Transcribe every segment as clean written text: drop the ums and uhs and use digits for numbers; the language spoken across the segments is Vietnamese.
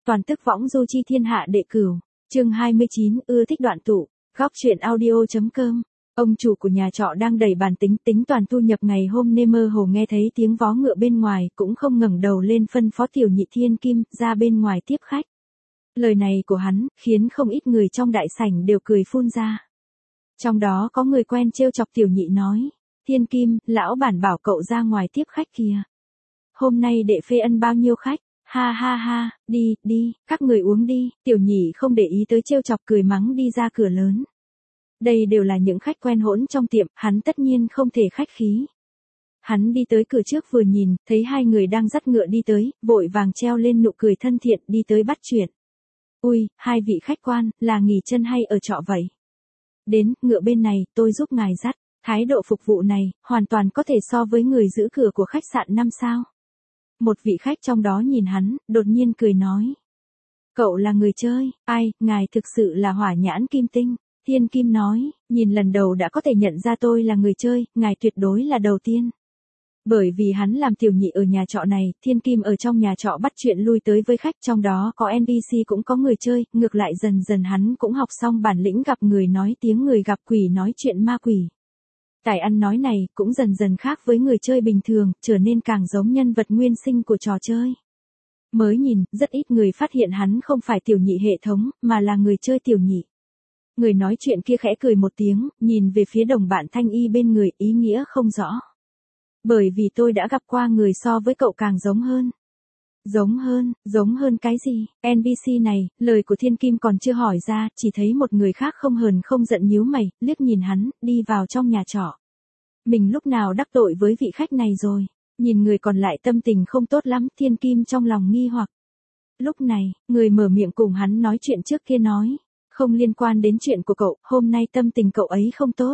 toàn tức võng du chi thiên hạ đệ cửu. Chương 29, ưa thích đoạn tụ. Góc truyện audio.com. Ông chủ của nhà trọ đang đẩy bàn tính toàn thu nhập ngày hôm nên mơ hồ nghe thấy tiếng vó ngựa bên ngoài, cũng không ngẩng đầu lên phân phó tiểu nhị Thiên Kim ra bên ngoài tiếp khách. Lời này của hắn khiến không ít người trong đại sảnh đều cười phun ra. Trong đó có người quen trêu chọc tiểu nhị nói: Thiên Kim, lão bản bảo cậu ra ngoài tiếp khách kìa. Hôm nay đệ phê ân bao nhiêu khách? Ha ha ha, đi, các người uống đi. Tiểu nhị không để ý tới trêu chọc, cười mắng đi ra cửa lớn. Đây đều là những khách quen hỗn trong tiệm, hắn tất nhiên không thể khách khí. Hắn đi tới cửa trước vừa nhìn, thấy hai người đang dắt ngựa đi tới, vội vàng treo lên nụ cười thân thiện đi tới bắt chuyện. Ui, hai vị khách quan, là nghỉ chân hay ở trọ vậy? Đến, ngựa bên này, tôi giúp ngài dắt. Thái độ phục vụ này, hoàn toàn có thể so với người giữ cửa của khách sạn 5 sao. Một vị khách trong đó nhìn hắn, đột nhiên cười nói: Cậu là người chơi, ai, ngài thực sự là hỏa nhãn kim tinh. Thiên Kim nói: Nhìn lần đầu đã có thể nhận ra tôi là người chơi, ngài tuyệt đối là đầu tiên. Bởi vì hắn làm tiểu nhị ở nhà trọ này, Thiên Kim ở trong nhà trọ bắt chuyện lui tới với khách, trong đó có NPC cũng có người chơi, ngược lại dần dần hắn cũng học xong bản lĩnh gặp người nói tiếng người, gặp quỷ nói chuyện ma quỷ. Tài ăn nói này cũng dần dần khác với người chơi bình thường, trở nên càng giống nhân vật nguyên sinh của trò chơi. Mới nhìn, rất ít người phát hiện hắn không phải tiểu nhị hệ thống, mà là người chơi tiểu nhị. Người nói chuyện kia khẽ cười một tiếng, nhìn về phía đồng bạn Thanh Y bên người, ý nghĩa không rõ. Bởi vì tôi đã gặp qua người so với cậu càng giống hơn. Giống hơn cái gì? NPC này, lời của Thiên Kim còn chưa hỏi ra, chỉ thấy một người khác không hờn không giận nhíu mày, liếc nhìn hắn, đi vào trong nhà trọ. Mình lúc nào đắc tội với vị khách này rồi? Nhìn người còn lại tâm tình không tốt lắm, Thiên Kim trong lòng nghi hoặc. Lúc này, người mở miệng cùng hắn nói chuyện trước kia nói: Không liên quan đến chuyện của cậu, hôm nay tâm tình cậu ấy không tốt.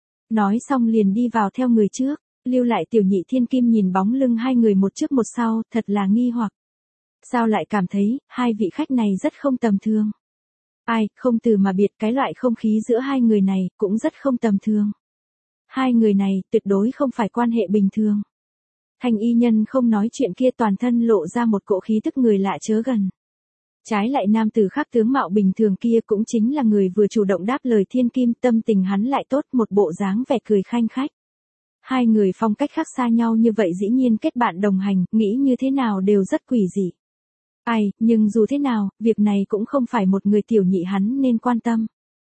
Nói xong liền đi vào theo người trước, lưu lại tiểu nhị Thiên Kim nhìn bóng lưng hai người một trước một sau, thật là nghi hoặc. Sao lại cảm thấy, hai vị khách này rất không tầm thường. Ai, không từ mà biệt, cái loại không khí giữa hai người này, cũng rất không tầm thường. Hai người này, tuyệt đối không phải quan hệ bình thường. Thanh y nhân không nói chuyện kia toàn thân lộ ra một cỗ khí tức người lạ chớ gần. Trái lại nam tử khác tướng mạo bình thường kia cũng chính là người vừa chủ động đáp lời Thiên Kim, tâm tình hắn lại tốt, một bộ dáng vẻ cười khanh khách. Hai người phong cách khác xa nhau như vậy dĩ nhiên kết bạn đồng hành, nghĩ như thế nào đều rất quỷ dị. Ai, nhưng dù thế nào, việc này cũng không phải một người tiểu nhị hắn nên quan tâm.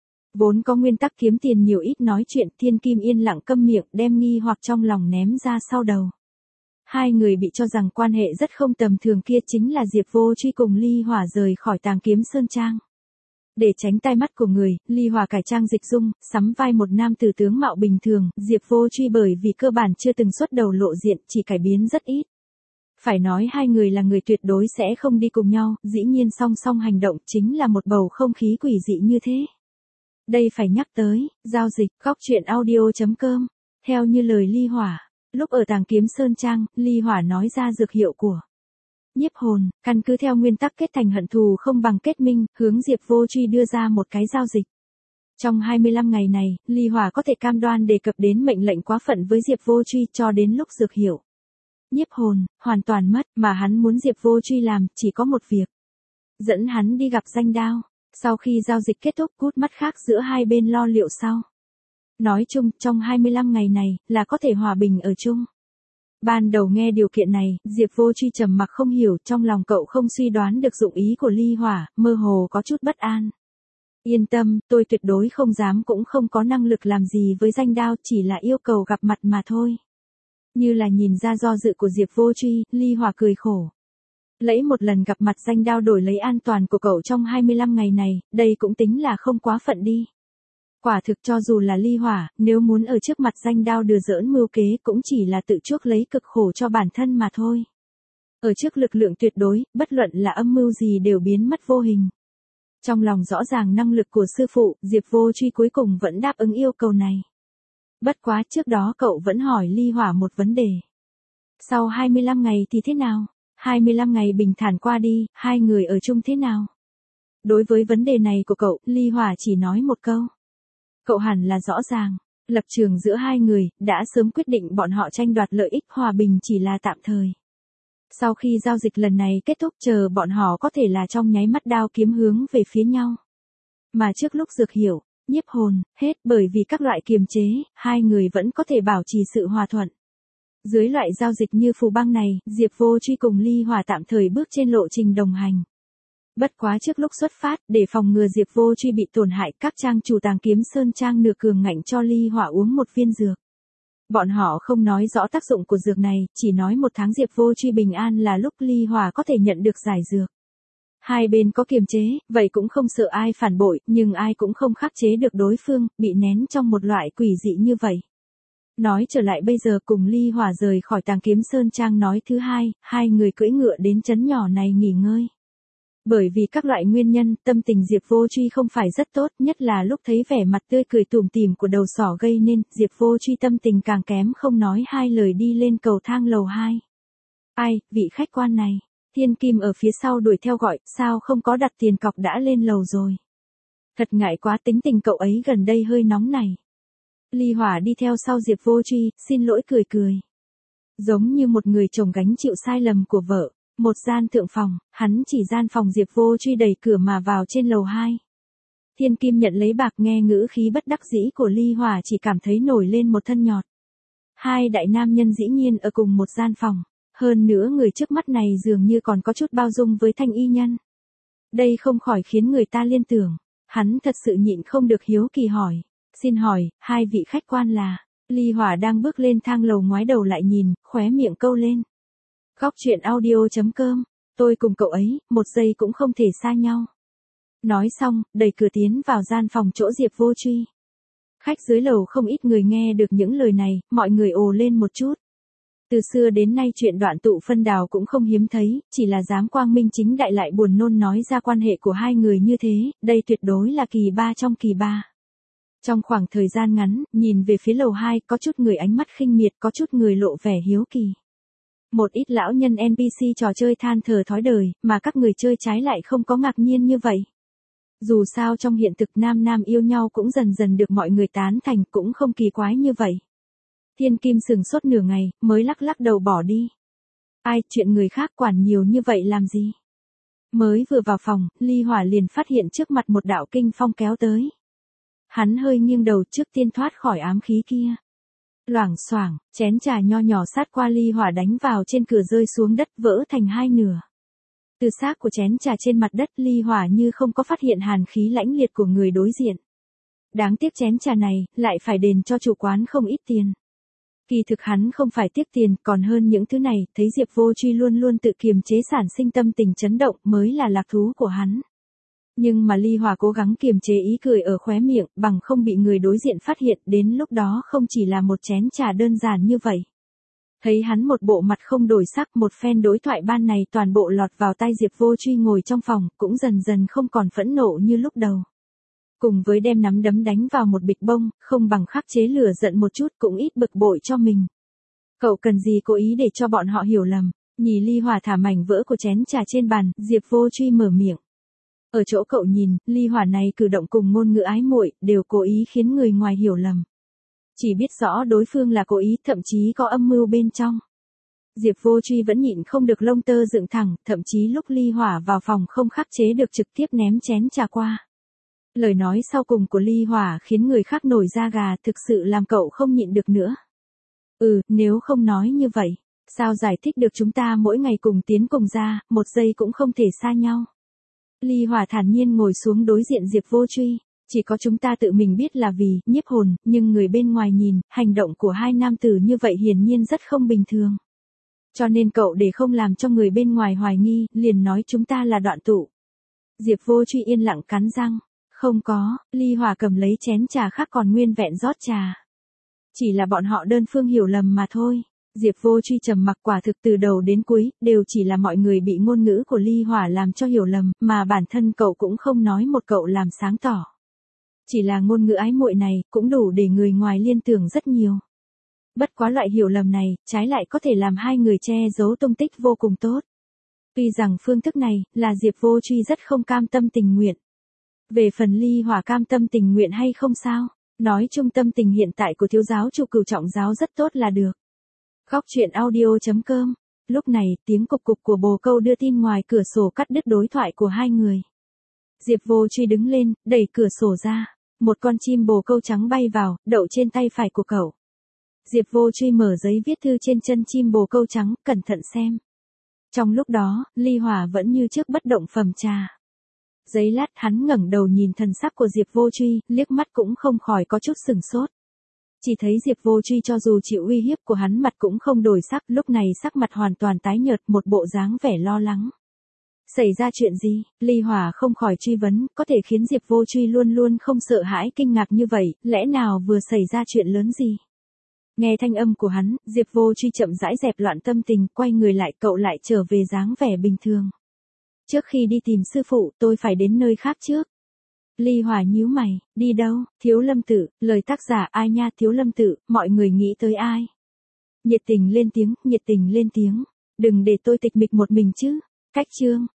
Vốn có nguyên tắc kiếm tiền nhiều ít nói chuyện, Thiên Kim yên lặng câm miệng, đem nghi hoặc trong lòng ném ra sau đầu. Hai người bị cho rằng quan hệ rất không tầm thường kia chính là Diệp Vô Truy cùng Ly Hỏa rời khỏi Tàng Kiếm Sơn Trang. Để tránh tai mắt của người, Ly Hỏa cải trang dịch dung, sắm vai một nam tử tướng mạo bình thường, Diệp Vô Truy bởi vì cơ bản chưa từng xuất đầu lộ diện, chỉ cải biến rất ít. Phải nói hai người là người tuyệt đối sẽ không đi cùng nhau, dĩ nhiên song song hành động chính là một bầu không khí quỷ dị như thế. Đây phải nhắc tới, giao dịch, góc truyện audio.com. Theo như lời Ly Hỏa, lúc ở Tàng Kiếm Sơn Trang, Ly Hỏa nói ra dược hiệu của nhiếp hồn, căn cứ theo nguyên tắc kết thành hận thù không bằng kết minh, hướng Diệp Vô Truy đưa ra một cái giao dịch. Trong 25 ngày này, Ly Hỏa có thể cam đoan đề cập đến mệnh lệnh quá phận với Diệp Vô Truy cho đến lúc dược hiệu nhiếp hồn hoàn toàn mất, mà hắn muốn Diệp Vô Truy làm chỉ có một việc: dẫn hắn đi gặp Danh Đao. Sau khi giao dịch kết thúc, cút mắt khác giữa hai bên lo liệu sau. Nói chung, trong 25 ngày này, là có thể hòa bình ở chung. Ban đầu nghe điều kiện này, Diệp Vô Truy trầm mặc không hiểu, trong lòng cậu không suy đoán được dụng ý của Ly Hỏa, mơ hồ có chút bất an. Yên tâm, tôi tuyệt đối không dám cũng không có năng lực làm gì với Danh Đao, chỉ là yêu cầu gặp mặt mà thôi. Như là nhìn ra do dự của Diệp Vô Truy, Ly Hỏa cười khổ. Lấy một lần gặp mặt Danh Đao đổi lấy an toàn của cậu trong 25 ngày này, đây cũng tính là không quá phận đi. Quả thực cho dù là Ly Hỏa, nếu muốn ở trước mặt Danh Đao đùa giỡn mưu kế cũng chỉ là tự chuốc lấy cực khổ cho bản thân mà thôi. Ở trước lực lượng tuyệt đối, bất luận là âm mưu gì đều biến mất vô hình. Trong lòng rõ ràng năng lực của sư phụ, Diệp Vô Truy cuối cùng vẫn đáp ứng yêu cầu này. Bất quá trước đó cậu vẫn hỏi Ly Hỏa một vấn đề. Sau 25 ngày thì thế nào? 25 ngày bình thản qua đi, hai người ở chung thế nào? Đối với vấn đề này của cậu, Ly Hỏa chỉ nói một câu. Cậu hẳn là rõ ràng, lập trường giữa hai người, đã sớm quyết định bọn họ tranh đoạt lợi ích, hòa bình chỉ là tạm thời. Sau khi giao dịch lần này kết thúc chờ bọn họ có thể là trong nháy mắt đao kiếm hướng về phía nhau. Mà trước lúc Dược Hiểu, Nhiếp Hồn, hết bởi vì các loại kiềm chế, hai người vẫn có thể bảo trì sự hòa thuận. Dưới loại giao dịch như phù băng này, Diệp Vô Truy cùng Ly Hỏa tạm thời bước trên lộ trình đồng hành. Bất quá trước lúc xuất phát, để phòng ngừa Diệp Vô Truy bị tổn hại, các trang chủ Tàng Kiếm Sơn Trang nửa cường ngạnh cho Ly Hỏa uống một viên dược. Bọn họ không nói rõ tác dụng của dược này, chỉ nói 1 tháng Diệp Vô Truy bình an là lúc Ly Hỏa có thể nhận được giải dược. Hai bên có kiềm chế, vậy cũng không sợ ai phản bội, nhưng ai cũng không khắc chế được đối phương, bị nén trong một loại quỷ dị như vậy. Nói trở lại bây giờ cùng Ly Hỏa rời khỏi Tàng Kiếm Sơn Trang nói thứ hai, hai người cưỡi ngựa đến trấn nhỏ này nghỉ ngơi. Bởi vì các loại nguyên nhân, tâm tình Diệp Vô Truy không phải rất tốt, nhất là lúc thấy vẻ mặt tươi cười tủm tỉm của đầu sỏ gây nên, Diệp Vô Truy tâm tình càng kém không nói hai lời đi lên cầu thang lầu 2. Ai, vị khách quan này. Thiên Kim ở phía sau đuổi theo gọi, sao không có đặt tiền cọc đã lên lầu rồi. Thật ngại quá, tính tình cậu ấy gần đây hơi nóng này. Ly Hỏa đi theo sau Diệp Vô Truy, xin lỗi cười cười. Giống như một người chồng gánh chịu sai lầm của vợ. Một gian thượng phòng, hắn chỉ gian phòng Diệp Vô Truy đẩy cửa mà vào trên lầu 2. Thiên Kim nhận lấy bạc, nghe ngữ khí bất đắc dĩ của Ly Hỏa chỉ cảm thấy nổi lên một thân nhọt. Hai đại nam nhân dĩ nhiên ở cùng một gian phòng. Hơn nữa người trước mắt này dường như còn có chút bao dung với Thanh Y Nhân. Đây không khỏi khiến người ta liên tưởng. Hắn thật sự nhịn không được hiếu kỳ hỏi. Xin hỏi, hai vị khách quan là... Ly Hỏa đang bước lên thang lầu ngoái đầu lại nhìn, khóe miệng câu lên. Góc chuyện audio.com, tôi cùng cậu ấy, 1 giây cũng không thể xa nhau. Nói xong, đẩy cửa tiến vào gian phòng chỗ Diệp Vô Truy. Khách dưới lầu không ít người nghe được những lời này, mọi người ồ lên một chút. Từ xưa đến nay chuyện đoạn tụ phân đào cũng không hiếm thấy, chỉ là dám quang minh chính đại lại buồn nôn nói ra quan hệ của hai người như thế, đây tuyệt đối là kỳ ba trong kỳ ba. Trong khoảng thời gian ngắn, nhìn về phía lầu 2, có chút người ánh mắt khinh miệt, có chút người lộ vẻ hiếu kỳ. Một ít lão nhân NPC trò chơi than thở thói đời, mà các người chơi trái lại không có ngạc nhiên như vậy. Dù sao trong hiện thực nam nam yêu nhau cũng dần dần được mọi người tán thành, cũng không kỳ quái như vậy. Thiên Kim sừng sốt nửa ngày, mới lắc lắc đầu bỏ đi. Ai, chuyện người khác quản nhiều như vậy làm gì? Mới vừa vào phòng, Ly Hỏa liền phát hiện trước mặt một đạo kinh phong kéo tới. Hắn hơi nghiêng đầu trước tiên thoát khỏi ám khí kia. Loảng xoảng, chén trà nho nhỏ sát qua Ly Hỏa đánh vào trên cửa rơi xuống đất vỡ thành 2 nửa. Từ xác của chén trà trên mặt đất, Ly Hỏa như không có phát hiện hàn khí lãnh liệt của người đối diện. Đáng tiếc chén trà này, lại phải đền cho chủ quán không ít tiền. Kỳ thực hắn không phải tiếc tiền, còn hơn những thứ này, thấy Diệp Vô Truy luôn luôn tự kiềm chế sản sinh tâm tình chấn động mới là lạc thú của hắn. Nhưng mà Ly Hỏa cố gắng kiềm chế ý cười ở khóe miệng, bằng không bị người đối diện phát hiện, đến lúc đó không chỉ là một chén trà đơn giản như vậy. Thấy hắn một bộ mặt không đổi sắc, một phen đối thoại ban này toàn bộ lọt vào tai Diệp Vô Truy ngồi trong phòng, cũng dần dần không còn phẫn nộ như lúc đầu. Cùng với đem nắm đấm đánh vào một bịch bông, không bằng khắc chế lửa giận một chút cũng ít bực bội cho mình. Cậu cần gì cố ý để cho bọn họ hiểu lầm, nhì Ly Hỏa thả mảnh vỡ của chén trà trên bàn, Diệp Vô Truy mở miệng. Ở chỗ cậu nhìn, Ly Hỏa này cử động cùng ngôn ngữ ái muội, đều cố ý khiến người ngoài hiểu lầm. Chỉ biết rõ đối phương là cố ý, thậm chí có âm mưu bên trong. Diệp Vô Truy vẫn nhịn không được lông tơ dựng thẳng, thậm chí lúc Ly Hỏa vào phòng không khắc chế được trực tiếp ném chén trà qua. Lời nói sau cùng của Ly Hỏa khiến người khác nổi da gà, thực sự làm cậu không nhịn được nữa. Nếu không nói như vậy, sao giải thích được chúng ta mỗi ngày cùng tiến cùng ra, 1 giây cũng không thể xa nhau. Ly Hỏa thản nhiên ngồi xuống đối diện Diệp Vô Truy, chỉ có chúng ta tự mình biết là vì Nhiếp Hồn, nhưng người bên ngoài nhìn, hành động của hai nam tử như vậy hiển nhiên rất không bình thường. Cho nên cậu để không làm cho người bên ngoài hoài nghi, liền nói chúng ta là đoạn tụ. Diệp Vô Truy yên lặng cắn răng. Không có, Ly Hỏa cầm lấy chén trà khác còn nguyên vẹn rót trà. Chỉ là bọn họ đơn phương hiểu lầm mà thôi. Diệp Vô Truy trầm mặc, quả thực từ đầu đến cuối, đều chỉ là mọi người bị ngôn ngữ của Ly Hỏa làm cho hiểu lầm, mà bản thân cậu cũng không nói một cậu làm sáng tỏ. Chỉ là ngôn ngữ ái muội này, cũng đủ để người ngoài liên tưởng rất nhiều. Bất quá loại hiểu lầm này, trái lại có thể làm hai người che giấu tung tích vô cùng tốt. Tuy rằng phương thức này, là Diệp Vô Truy rất không cam tâm tình nguyện. Về phần Ly Hỏa cam tâm tình nguyện hay không sao, nói chung tâm tình hiện tại của thiếu giáo chủ Cửu Trọng giáo rất tốt là được. Góc chuyện audio.com Lúc này, tiếng cục cục của bồ câu đưa tin ngoài cửa sổ cắt đứt đối thoại của hai người. Diệp Vô Truy đứng lên, đẩy cửa sổ ra. Một con chim bồ câu trắng bay vào, đậu trên tay phải của cậu. Diệp Vô Truy mở giấy viết thư trên chân chim bồ câu trắng, cẩn thận xem. Trong lúc đó, Ly Hỏa vẫn như trước bất động phẩm trà. Giây lát hắn ngẩng đầu nhìn thần sắc của Diệp Vô Truy, liếc mắt cũng không khỏi có chút sừng sốt. Chỉ thấy Diệp Vô Truy cho dù chịu uy hiếp của hắn mặt cũng không đổi sắc, lúc này sắc mặt hoàn toàn tái nhợt, một bộ dáng vẻ lo lắng. Xảy ra chuyện gì? Ly Hỏa không khỏi truy vấn, có thể khiến Diệp Vô Truy luôn luôn không sợ hãi kinh ngạc như vậy, lẽ nào vừa xảy ra chuyện lớn gì? Nghe thanh âm của hắn, Diệp Vô Truy chậm rãi dẹp loạn tâm tình, quay người lại, cậu lại trở về dáng vẻ bình thường. Trước khi đi tìm sư phụ, tôi phải đến nơi khác trước. Ly Hỏa nhíu mày, đi đâu? Thiếu Lâm Tự, lời tác giả ai nha, Thiếu Lâm Tự, mọi người nghĩ tới ai? Nhiệt tình lên tiếng, đừng để tôi tịch mịch một mình chứ. Cách chương